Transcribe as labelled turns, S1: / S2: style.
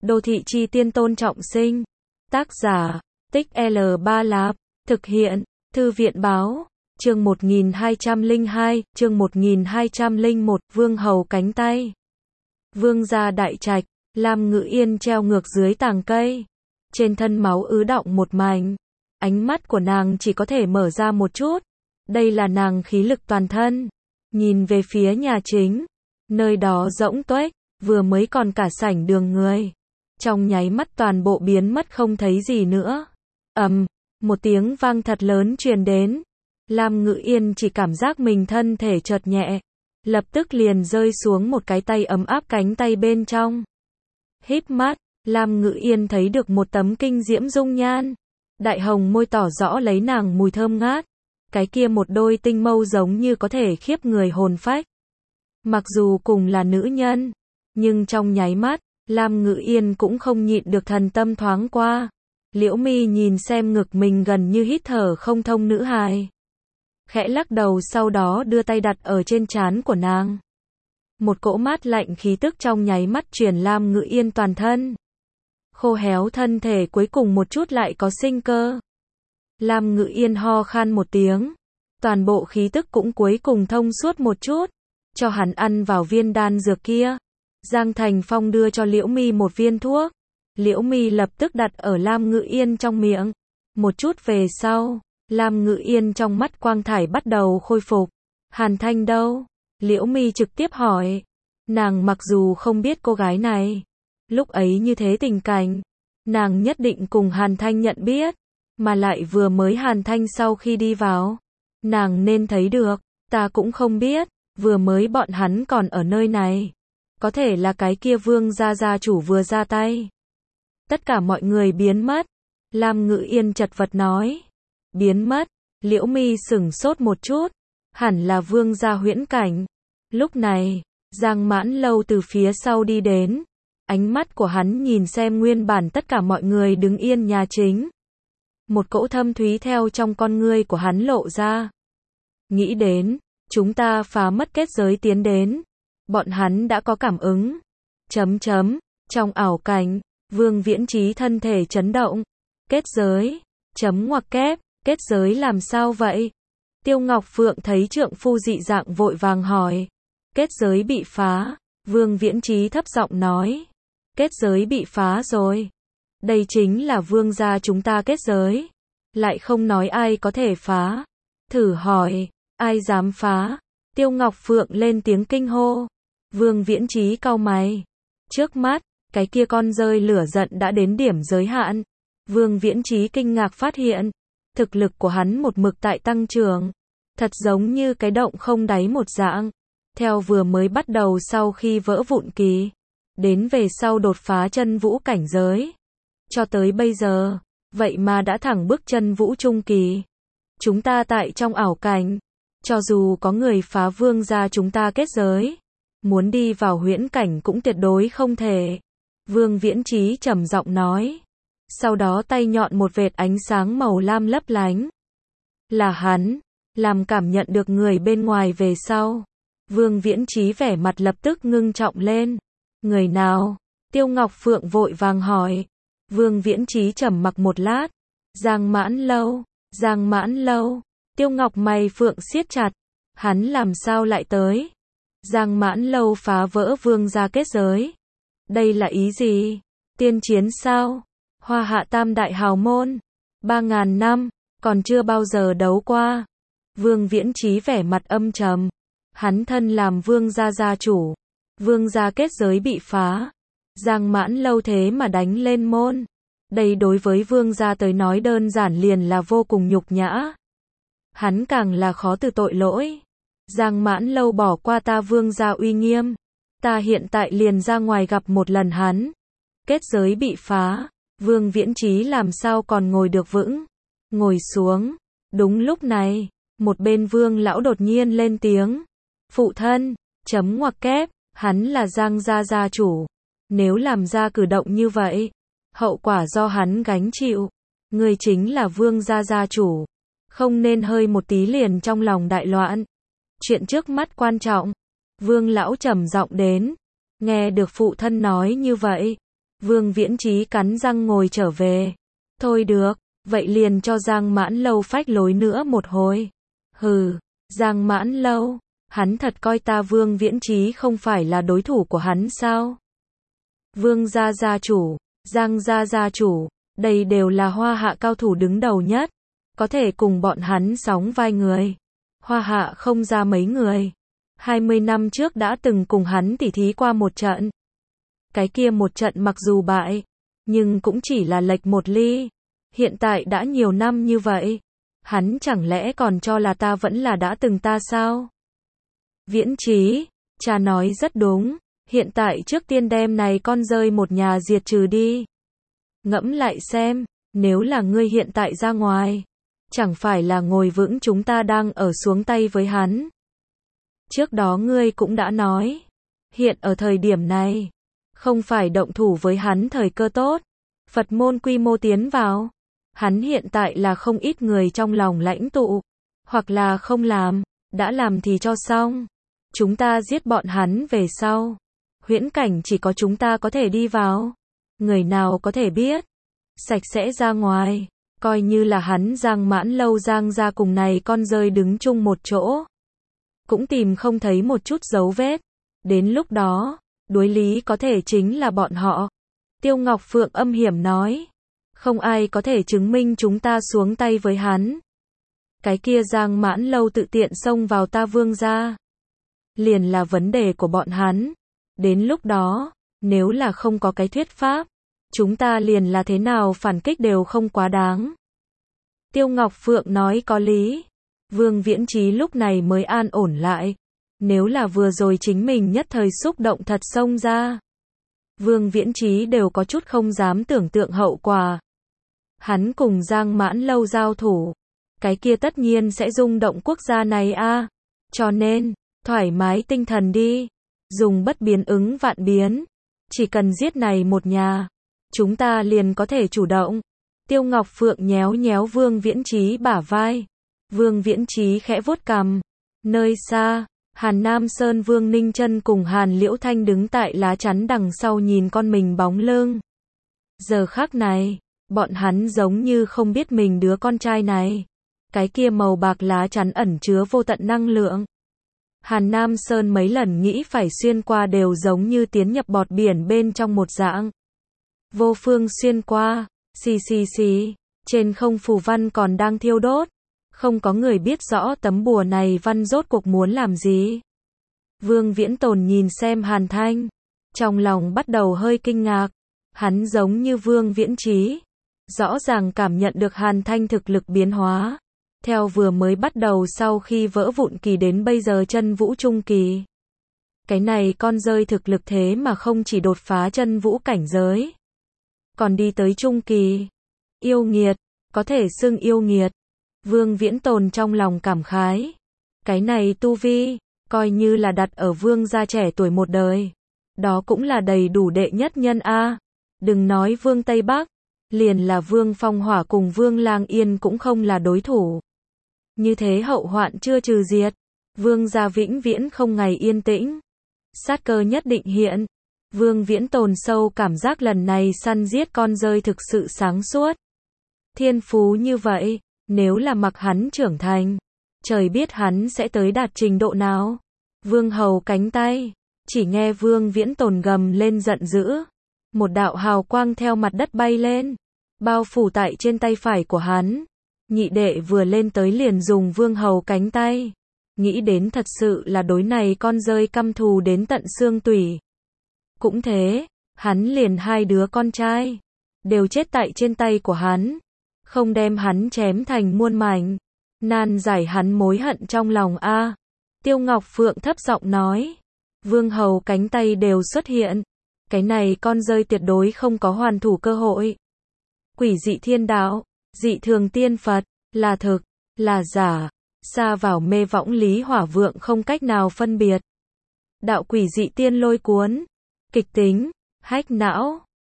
S1: Đô thị chi tiên Tôn Trọng Sinh. Tác giả, Tích L3 Lạp. Thực hiện, Thư viện báo. Chương 1202, chương 1201, Vương hầu cánh tay. Vương gia đại trạch, Lam Ngữ Yên treo ngược dưới tàng cây. Trên thân máu ứ đọng một mảnh. Ánh mắt của nàng chỉ có thể mở ra một chút. Đây là nàng khí lực toàn thân. Nhìn về phía nhà chính. Nơi đó rỗng tuếch, vừa mới còn cả sảnh đường người. Trong nháy mắt toàn bộ biến mất không thấy gì nữa. Một tiếng vang thật lớn truyền đến. Lam Ngữ Yên chỉ cảm giác mình thân thể chợt nhẹ. Lập tức liền rơi xuống một cái tay ấm áp cánh tay bên trong. Híp mắt, Lam Ngữ Yên thấy được một tấm kinh diễm dung nhan. Đại hồng môi tỏ rõ lấy nàng mùi thơm ngát. Cái kia một đôi tinh mâu giống như có thể khiếp người hồn phách. Mặc dù cùng là nữ nhân, nhưng trong nháy mắt, Lam Ngữ Yên cũng không nhịn được thần tâm thoáng qua. Liễu Mi nhìn xem ngực mình gần như hít thở không thông nữ hài. Khẽ lắc đầu sau đó đưa tay đặt ở trên trán của nàng. Một cỗ mát lạnh khí tức trong nháy mắt truyền Lam Ngữ Yên toàn thân. Khô héo thân thể cuối cùng một chút lại có sinh cơ. Lam Ngữ Yên ho khan một tiếng. Toàn bộ khí tức cũng cuối cùng thông suốt một chút. Cho hắn ăn vào viên đan dược kia. Giang Thành Phong đưa cho Liễu Mi một viên thuốc. Liễu Mi lập tức đặt ở Lam Ngữ Yên trong miệng. Một chút về sau, Lam Ngữ Yên trong mắt quang thải bắt đầu khôi phục. Hàn Thanh đâu? Liễu Mi trực tiếp hỏi. Nàng mặc dù không biết cô gái này, lúc ấy như thế tình cảnh, nàng nhất định cùng Hàn Thanh nhận biết, mà lại vừa mới Hàn Thanh sau khi đi vào, nàng nên thấy được, ta cũng không biết, vừa mới bọn hắn còn ở nơi này. Có thể là cái kia Vương gia chủ vừa ra tay. Tất cả mọi người biến mất. Lam Ngữ Yên chật vật nói. Biến mất. Liễu Mi sửng sốt một chút. Hẳn là Vương gia huyễn cảnh. Lúc này, Giang Mãn Lâu từ phía sau đi đến. Ánh mắt của hắn nhìn xem nguyên bản tất cả mọi người đứng yên nhà chính. Một cỗ thâm thúy theo trong con ngươi của hắn lộ ra. Nghĩ đến, chúng ta phá mất kết giới tiến đến. Bọn hắn đã có cảm ứng. Trong ảo cảnh, Vương Viễn Trí thân thể chấn động. Kết giới. Ngoặc kép. Kết giới làm sao vậy? Tiêu Ngọc Phượng thấy trượng phu dị dạng vội vàng hỏi. Kết giới bị phá. Vương Viễn Trí thấp giọng nói. Kết giới bị phá rồi. Đây chính là vương gia chúng ta kết giới. Lại không nói ai có thể phá. Thử hỏi, ai dám phá? Tiêu Ngọc Phượng lên tiếng kinh hô. Vương Viễn Trí cau mày. Trước mắt, cái kia con rơi lửa giận đã đến điểm giới hạn. Vương Viễn Trí kinh ngạc phát hiện, thực lực của hắn một mực tại tăng trưởng. Thật giống như cái động không đáy một dạng. Theo vừa mới bắt đầu sau khi vỡ vụn kỳ, đến về sau đột phá chân vũ cảnh giới. Cho tới bây giờ, vậy mà đã thẳng bước chân vũ trung kỳ. Chúng ta tại trong ảo cảnh, cho dù có người phá vương gia chúng ta kết giới, muốn đi vào huyễn cảnh cũng tuyệt đối không thể. Vương Viễn Trí trầm giọng nói. Sau đó tay nhọn một vệt ánh sáng màu lam lấp lánh. Là hắn, làm cảm nhận được người bên ngoài về sau. Vương Viễn Trí vẻ mặt lập tức ngưng trọng lên. Người nào? Tiêu Ngọc Phượng vội vàng hỏi. Vương Viễn Trí trầm mặc một lát. Giang Mãn Lâu. Tiêu Ngọc mày phượng siết chặt. Hắn làm sao lại tới? Giang Mãn Lâu phá vỡ vương gia kết giới. Đây là ý gì? Tiên chiến sao? Hoa Hạ tam đại hào môn. 3.000 năm, còn chưa bao giờ đấu qua. Vương Viễn Trí vẻ mặt âm trầm. Hắn thân làm vương gia gia chủ. Vương gia kết giới bị phá. Giang Mãn Lâu thế mà đánh lên môn. Đây đối với vương gia tới nói đơn giản liền là vô cùng nhục nhã. Hắn càng là khó từ tội lỗi. Giang Mãn Lâu bỏ qua ta vương gia uy nghiêm. Ta hiện tại liền ra ngoài gặp một lần hắn. Kết giới bị phá. Vương Viễn Trí làm sao còn ngồi được vững. Ngồi xuống. Đúng lúc này, một bên vương lão đột nhiên lên tiếng. Phụ thân, ngoặc kép, hắn là Giang gia gia chủ. Nếu làm ra cử động như vậy, hậu quả do hắn gánh chịu. Người chính là vương gia gia chủ. Không nên hơi một tí liền trong lòng đại loạn. Chuyện trước mắt quan trọng. Vương lão trầm giọng đến. Nghe được phụ thân nói như vậy, Vương Viễn Chí cắn răng ngồi trở về. Thôi được, vậy liền cho Giang Mãn Lâu phách lối nữa một hồi. Hừ, Giang Mãn Lâu, hắn thật coi ta Vương Viễn Chí không phải là đối thủ của hắn sao? Vương gia gia chủ, Giang gia gia chủ, đây đều là Hoa Hạ cao thủ đứng đầu nhất, có thể cùng bọn hắn sóng vai người. Hoa Hạ không ra mấy người. 20 năm trước đã từng cùng hắn tỉ thí qua một trận. Cái kia một trận mặc dù bại, nhưng cũng chỉ là lệch một ly. Hiện tại đã nhiều năm như vậy, hắn chẳng lẽ còn cho là ta vẫn là đã từng ta sao? Viễn Chí, cha nói rất đúng, hiện tại trước tiên đem này con rơi một nhà diệt trừ đi. Ngẫm lại xem, nếu là ngươi hiện tại ra ngoài, chẳng phải là ngồi vững chúng ta đang ở xuống tay với hắn. Trước đó ngươi cũng đã nói, hiện ở thời điểm này, không phải động thủ với hắn thời cơ tốt. Phật môn quy mô tiến vào, hắn hiện tại là không ít người trong lòng lãnh tụ, hoặc là không làm, đã làm thì cho xong. Chúng ta giết bọn hắn về sau, huyễn cảnh chỉ có chúng ta có thể đi vào. Người nào có thể biết, sạch sẽ ra ngoài, coi như là hắn Giang Mãn Lâu Giang ra cùng này con rơi đứng chung một chỗ, cũng tìm không thấy một chút dấu vết. Đến lúc đó, đối lý có thể chính là bọn họ. Tiêu Ngọc Phượng âm hiểm nói, không ai có thể chứng minh chúng ta xuống tay với hắn. Cái kia Giang Mãn Lâu tự tiện xông vào ta Vương gia, liền là vấn đề của bọn hắn. Đến lúc đó, nếu là không có cái thuyết pháp, chúng ta liền là thế nào phản kích đều không quá đáng. Tiêu Ngọc Phượng nói có lý. Vương Viễn Chí lúc này mới an ổn lại. Nếu là vừa rồi chính mình nhất thời xúc động thật xông ra, Vương Viễn Chí đều có chút không dám tưởng tượng hậu quả. Hắn cùng Giang Mãn Lâu giao thủ, cái kia tất nhiên sẽ rung động quốc gia này a. Cho nên, thoải mái tinh thần đi, dùng bất biến ứng vạn biến. Chỉ cần giết này một nhà, chúng ta liền có thể chủ động. Tiêu Ngọc Phượng nhéo nhéo Vương Viễn Chí bả vai. Vương Viễn Chí khẽ vuốt cằm. Nơi xa, Hàn Nam Sơn Vương Ninh Chân cùng Hàn Liễu Thanh đứng tại lá chắn đằng sau nhìn con mình bóng lưng. Giờ khắc này, bọn hắn giống như không biết mình đứa con trai này. Cái kia màu bạc lá chắn ẩn chứa vô tận năng lượng. Hàn Nam Sơn mấy lần nghĩ phải xuyên qua đều giống như tiến nhập bọt biển bên trong một dạng. Vô phương xuyên qua, xì xì xì, trên không phù văn còn đang thiêu đốt. Không có người biết rõ tấm bùa này văn rốt cuộc muốn làm gì. Vương Viễn Tồn nhìn xem Hàn Thanh, trong lòng bắt đầu hơi kinh ngạc. Hắn giống như Vương Viễn Chí, rõ ràng cảm nhận được Hàn Thanh thực lực biến hóa. Theo vừa mới bắt đầu sau khi vỡ vụn kỳ đến bây giờ chân vũ trung kỳ. Cái này con rơi thực lực thế mà không chỉ đột phá chân vũ cảnh giới, còn đi tới trung kỳ. Yêu nghiệt, có thể xưng yêu nghiệt. Vương Viễn Tồn trong lòng cảm khái. Cái này tu vi, coi như là đặt ở vương gia trẻ tuổi một đời, đó cũng là đầy đủ đệ nhất nhân a. Đừng nói Vương Tây Bắc, liền là Vương Phong Hỏa cùng Vương Lang Yên cũng không là đối thủ. Như thế hậu hoạn chưa trừ diệt, Vương gia vĩnh viễn không ngày yên tĩnh. Sát cơ nhất định hiện. Vương Viễn Tồn sâu cảm giác lần này săn giết con rơi thực sự sáng suốt. Thiên phú như vậy, nếu là mặc hắn trưởng thành, trời biết hắn sẽ tới đạt trình độ nào. Vương hầu cánh tay, chỉ nghe Vương Viễn Tồn gầm lên giận dữ. Một đạo hào quang theo mặt đất bay lên, bao phủ tại trên tay phải của hắn. Nhị đệ vừa lên tới liền dùng Vương hầu cánh tay. Nghĩ đến thật sự là đối này con rơi căm thù đến tận xương tủy. Cũng thế, hắn liền hai đứa con trai, đều chết tại trên tay của hắn. Không đem hắn chém thành muôn mảnh, nan giải hắn mối hận trong lòng a. Tiêu Ngọc Phượng thấp giọng nói, Vương hầu cánh tay đều xuất hiện. Cái này con rơi tuyệt đối không có hoàn thủ cơ hội. Quỷ dị thiên đạo, dị thường tiên Phật, là thực, là giả, xa vào mê võng Lý Hỏa Vượng không cách nào phân biệt. Đạo quỷ dị tiên lôi cuốn, kịch tính, hách não,